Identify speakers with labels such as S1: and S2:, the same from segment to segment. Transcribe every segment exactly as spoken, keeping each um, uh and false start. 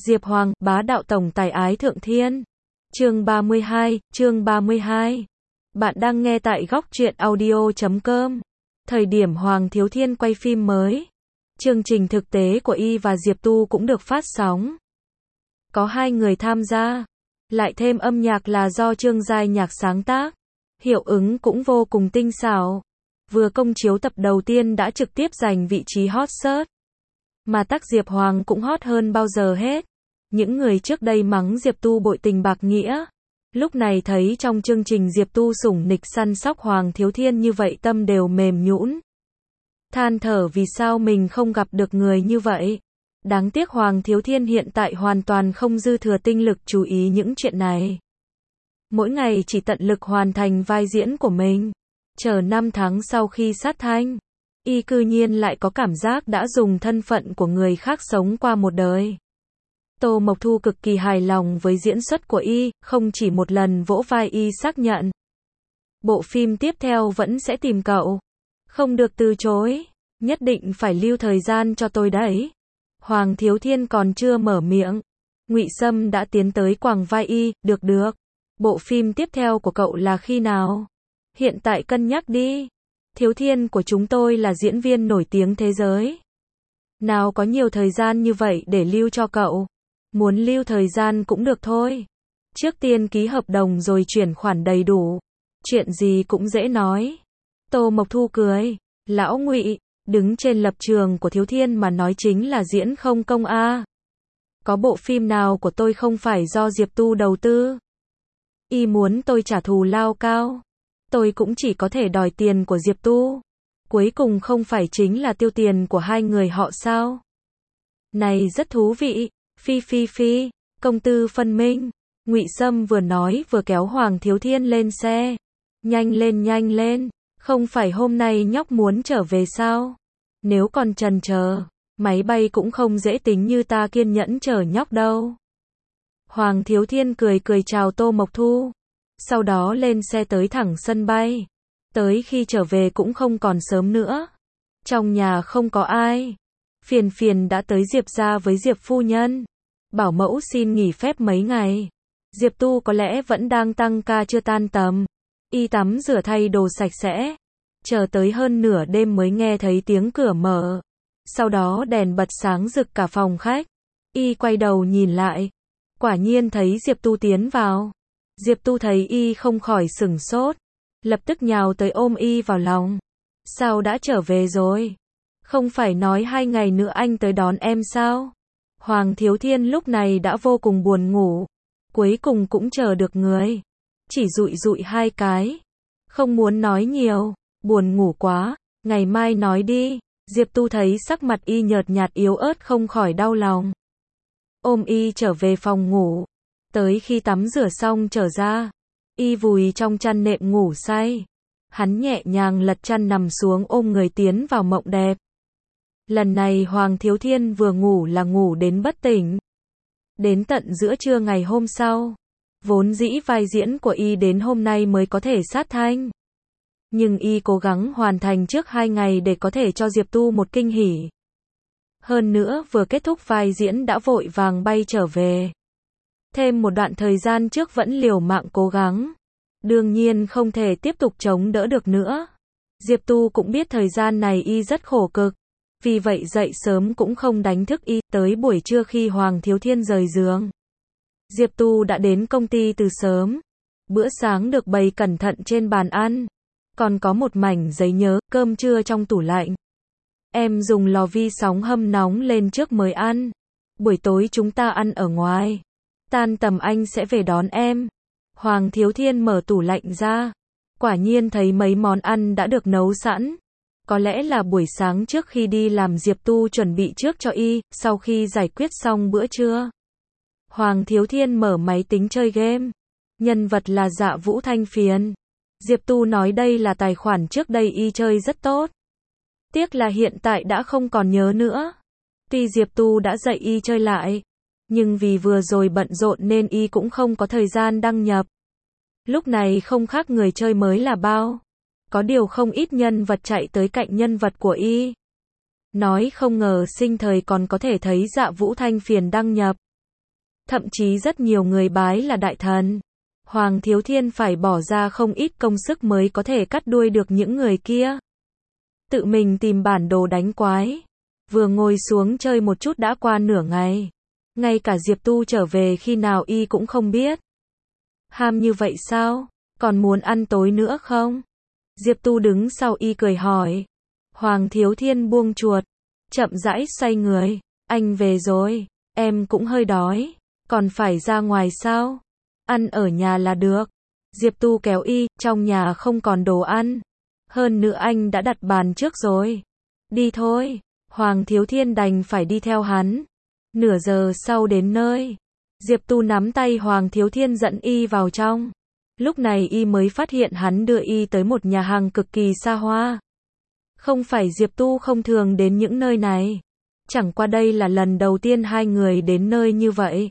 S1: Diệp Hoàng, bá đạo tổng tài ái thượng thiên. Chương ba mươi hai, chương ba mươi hai. Bạn đang nghe tại góc truyện audio chấm com. Thời điểm Hoàng Thiếu Thiên quay phim mới, chương trình thực tế của y và Diệp Tu cũng được phát sóng. Có hai người tham gia, lại thêm âm nhạc là do Trương Giai Nhạc sáng tác. Hiệu ứng cũng vô cùng tinh xảo. Vừa công chiếu tập đầu tiên đã trực tiếp giành vị trí hot search. Mà tác Diệp Hoàng cũng hot hơn bao giờ hết. Những người trước đây mắng Diệp Tu bội tình bạc nghĩa, lúc này thấy trong chương trình Diệp Tu sủng nịch săn sóc Hoàng Thiếu Thiên như vậy tâm đều mềm nhũn. Than thở vì sao mình không gặp được người như vậy. Đáng tiếc Hoàng Thiếu Thiên hiện tại hoàn toàn không dư thừa tinh lực chú ý những chuyện này. Mỗi ngày chỉ tận lực hoàn thành vai diễn của mình. Chờ năm tháng sau khi sát thanh, y cư nhiên lại có cảm giác đã dùng thân phận của người khác sống qua một đời. Tô Mộc Thu cực kỳ hài lòng với diễn xuất của y, không chỉ một lần vỗ vai y xác nhận. Bộ phim tiếp theo vẫn sẽ tìm cậu. Không được từ chối, nhất định phải lưu thời gian cho tôi đấy. Hoàng Thiếu Thiên còn chưa mở miệng, Ngụy Sâm đã tiến tới quàng vai y, được được. Bộ phim tiếp theo của cậu là khi nào? Hiện tại cân nhắc đi. Thiếu Thiên của chúng tôi là diễn viên nổi tiếng thế giới. Nào có nhiều thời gian như vậy để lưu cho cậu. Muốn lưu thời gian cũng được thôi. Trước tiên ký hợp đồng rồi chuyển khoản đầy đủ. Chuyện gì cũng dễ nói. Tô Mộc Thu cười. Lão Ngụy, đứng trên lập trường của Thiếu Thiên mà nói chính là diễn không công a. Có bộ phim nào của tôi không phải do Diệp Tu đầu tư? Y muốn tôi trả thù lao cao. Tôi cũng chỉ có thể đòi tiền của Diệp Tu. Cuối cùng không phải chính là tiêu tiền của hai người họ sao? Này rất thú vị. Phi phi phi, công tư phân minh. Ngụy Sâm vừa nói vừa kéo Hoàng Thiếu Thiên lên xe. Nhanh lên nhanh lên, không phải hôm nay nhóc muốn trở về sao? Nếu còn chần chờ, máy bay cũng không dễ tính như ta kiên nhẫn chờ nhóc đâu. Hoàng Thiếu Thiên cười cười chào Tô Mộc Thu. Sau đó lên xe tới thẳng sân bay. Tới khi trở về cũng không còn sớm nữa. Trong nhà không có ai. Phiền phiền đã tới Diệp gia với Diệp phu nhân. Bảo mẫu xin nghỉ phép mấy ngày. Diệp Tu có lẽ vẫn đang tăng ca chưa tan tầm. Y tắm rửa thay đồ sạch sẽ. Chờ tới hơn nửa đêm mới nghe thấy tiếng cửa mở. Sau đó đèn bật sáng rực cả phòng khách. Y quay đầu nhìn lại. Quả nhiên thấy Diệp Tu tiến vào. Diệp Tu thấy y không khỏi sửng sốt. Lập tức nhào tới ôm y vào lòng. Sao đã trở về rồi? Không phải nói hai ngày nữa anh tới đón em sao? Hoàng Thiếu Thiên lúc này đã vô cùng buồn ngủ. Cuối cùng cũng chờ được người. Chỉ dụi dụi hai cái. Không muốn nói nhiều. Buồn ngủ quá. Ngày mai nói đi. Diệp Tu thấy sắc mặt y nhợt nhạt yếu ớt không khỏi đau lòng. Ôm y trở về phòng ngủ. Tới khi tắm rửa xong trở ra. Y vùi trong chăn nệm ngủ say. Hắn nhẹ nhàng lật chăn nằm xuống ôm người tiến vào mộng đẹp. Lần này Hoàng Thiếu Thiên vừa ngủ là ngủ đến bất tỉnh. Đến tận giữa trưa ngày hôm sau. Vốn dĩ vai diễn của y đến hôm nay mới có thể sát thanh. Nhưng y cố gắng hoàn thành trước hai ngày để có thể cho Diệp Tu một kinh hỉ. Hơn nữa vừa kết thúc vai diễn đã vội vàng bay trở về. Thêm một đoạn thời gian trước vẫn liều mạng cố gắng. Đương nhiên không thể tiếp tục chống đỡ được nữa. Diệp Tu cũng biết thời gian này y rất khổ cực. Vì vậy dậy sớm cũng không đánh thức y. Tới buổi trưa khi Hoàng Thiếu Thiên rời giường, Diệp Tu đã đến công ty từ sớm. Bữa sáng được bày cẩn thận trên bàn ăn. Còn có một mảnh giấy nhớ, cơm trưa trong tủ lạnh. Em dùng lò vi sóng hâm nóng lên trước mới ăn. Buổi tối chúng ta ăn ở ngoài. Tan tầm anh sẽ về đón em. Hoàng Thiếu Thiên mở tủ lạnh ra. Quả nhiên thấy mấy món ăn đã được nấu sẵn. Có lẽ là buổi sáng trước khi đi làm Diệp Tu chuẩn bị trước cho y, sau khi giải quyết xong bữa trưa. Hoàng Thiếu Thiên mở máy tính chơi game. Nhân vật là Dạ Vũ Thanh Phiền. Diệp Tu nói đây là tài khoản trước đây y chơi rất tốt. Tiếc là hiện tại đã không còn nhớ nữa. Tuy Diệp Tu đã dạy y chơi lại. Nhưng vì vừa rồi bận rộn nên y cũng không có thời gian đăng nhập. Lúc này không khác người chơi mới là bao. Có điều không ít nhân vật chạy tới cạnh nhân vật của y. Nói không ngờ sinh thời còn có thể thấy Dạ Vũ Thanh Phiền đăng nhập. thậm chí rất nhiều người bái là đại thần. Hoàng Thiếu Thiên phải bỏ ra không ít công sức mới có thể cắt đuôi được những người kia. Tự mình tìm bản đồ đánh quái. Vừa ngồi xuống chơi một chút đã qua nửa ngày. Ngay cả Diệp Tu trở về khi nào y cũng không biết. Ham như vậy sao? Còn muốn ăn tối nữa không? Diệp Tu đứng sau y cười hỏi. Hoàng Thiếu Thiên buông chuột, chậm rãi xoay người. Anh về rồi, em cũng hơi đói. Còn phải ra ngoài sao? Ăn ở nhà là được. Diệp Tu kéo y, trong nhà không còn đồ ăn. Hơn nữa anh đã đặt bàn trước rồi. Đi thôi. Hoàng Thiếu Thiên đành phải đi theo hắn. Nửa giờ sau đến nơi. Diệp Tu nắm tay Hoàng Thiếu Thiên dẫn y vào trong. Lúc này y mới phát hiện hắn đưa y tới một nhà hàng cực kỳ xa hoa. Không phải Diệp Tu không thường đến những nơi này. Chẳng qua đây là lần đầu tiên hai người đến nơi như vậy.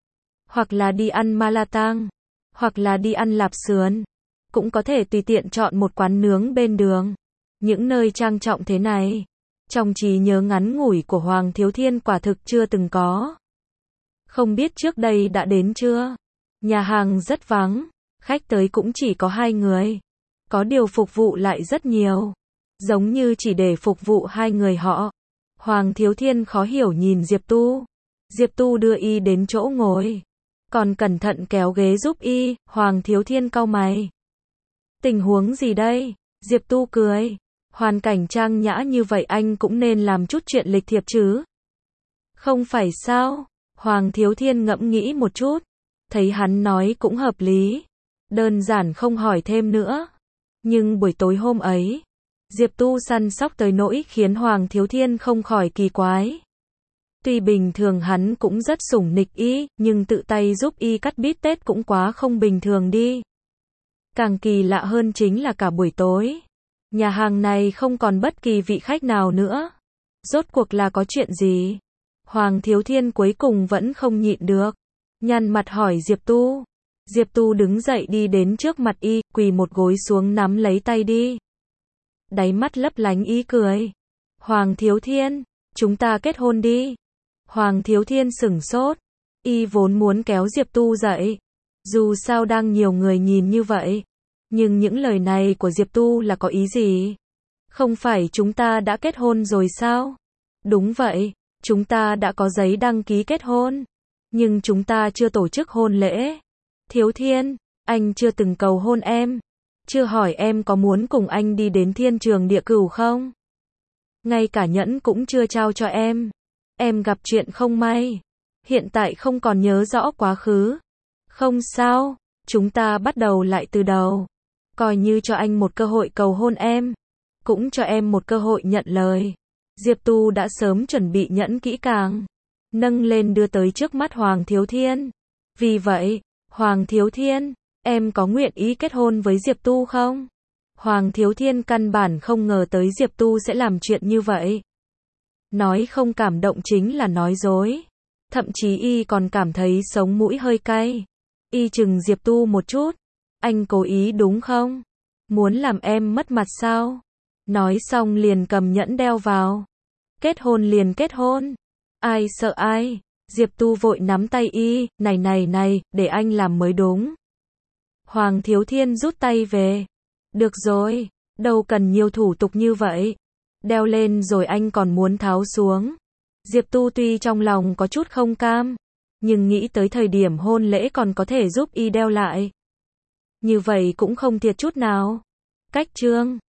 S1: Hoặc là đi ăn ma la tang, hoặc là đi ăn lạp sườn. Cũng có thể tùy tiện chọn một quán nướng bên đường. Những nơi trang trọng thế này, trong trí nhớ ngắn ngủi của Hoàng Thiếu Thiên quả thực chưa từng có. Không biết trước đây đã đến chưa? Nhà hàng rất vắng, khách tới cũng chỉ có hai người. Có điều phục vụ lại rất nhiều. Giống như chỉ để phục vụ hai người họ. Hoàng Thiếu Thiên khó hiểu nhìn Diệp Tu. Diệp Tu đưa y đến chỗ ngồi. Còn cẩn thận kéo ghế giúp y. Hoàng Thiếu Thiên cau mày. Tình huống gì đây? Diệp Tu cười. Hoàn cảnh trang nhã như vậy anh cũng nên làm chút chuyện lịch thiệp chứ. Không phải sao? Hoàng Thiếu Thiên ngẫm nghĩ một chút. Thấy hắn nói cũng hợp lý. Đơn giản không hỏi thêm nữa. Nhưng buổi tối hôm ấy, Diệp Tu săn sóc tới nỗi khiến Hoàng Thiếu Thiên không khỏi kỳ quái. Tuy bình thường hắn cũng rất sủng nịch y, nhưng tự tay giúp y cắt bít tết cũng quá không bình thường đi. Càng kỳ lạ hơn chính là cả buổi tối, nhà hàng này không còn bất kỳ vị khách nào nữa. Rốt cuộc là có chuyện gì? Hoàng Thiếu Thiên cuối cùng vẫn không nhịn được. Nhăn mặt hỏi Diệp Tu. Diệp Tu đứng dậy đi đến trước mặt y, quỳ một gối xuống nắm lấy tay đi. Đáy mắt lấp lánh ý cười. Hoàng Thiếu Thiên, chúng ta kết hôn đi. Hoàng Thiếu Thiên sửng sốt. Y vốn muốn kéo Diệp Tu dậy. Dù sao đang nhiều người nhìn như vậy. Nhưng những lời này của Diệp Tu là có ý gì? Không phải chúng ta đã kết hôn rồi sao? Đúng vậy, chúng ta đã có giấy đăng ký kết hôn. Nhưng chúng ta chưa tổ chức hôn lễ. Thiếu Thiên, anh chưa từng cầu hôn em. Chưa hỏi em có muốn cùng anh đi đến thiên trường địa cửu không? Ngay cả nhẫn cũng chưa trao cho em. Em gặp chuyện không may. Hiện tại không còn nhớ rõ quá khứ. Không sao, chúng ta bắt đầu lại từ đầu. Coi như cho anh một cơ hội cầu hôn em. Cũng cho em một cơ hội nhận lời. Diệp Tu đã sớm chuẩn bị nhẫn kỹ càng. Nâng lên đưa tới trước mắt Hoàng Thiếu Thiên. Vì vậy, Hoàng Thiếu Thiên, em có nguyện ý kết hôn với Diệp Tu không? Hoàng Thiếu Thiên căn bản không ngờ tới Diệp Tu sẽ làm chuyện như vậy. Nói không cảm động chính là nói dối. Thậm chí y còn cảm thấy sống mũi hơi cay. Y chừng Diệp Tu một chút. Anh cố ý đúng không? Muốn làm em mất mặt sao? Nói xong liền cầm nhẫn đeo vào. Kết hôn liền kết hôn. Ai sợ ai? Diệp Tu vội nắm tay y. Này này này, để anh làm mới đúng. Hoàng Thiếu Thiên rút tay về. Được rồi, đâu cần nhiều thủ tục như vậy. Đeo lên rồi anh còn muốn tháo xuống. Diệp Tu tuy trong lòng có chút không cam, nhưng nghĩ tới thời điểm hôn lễ còn có thể giúp y đeo lại. Như vậy cũng không thiệt chút nào. Cách chương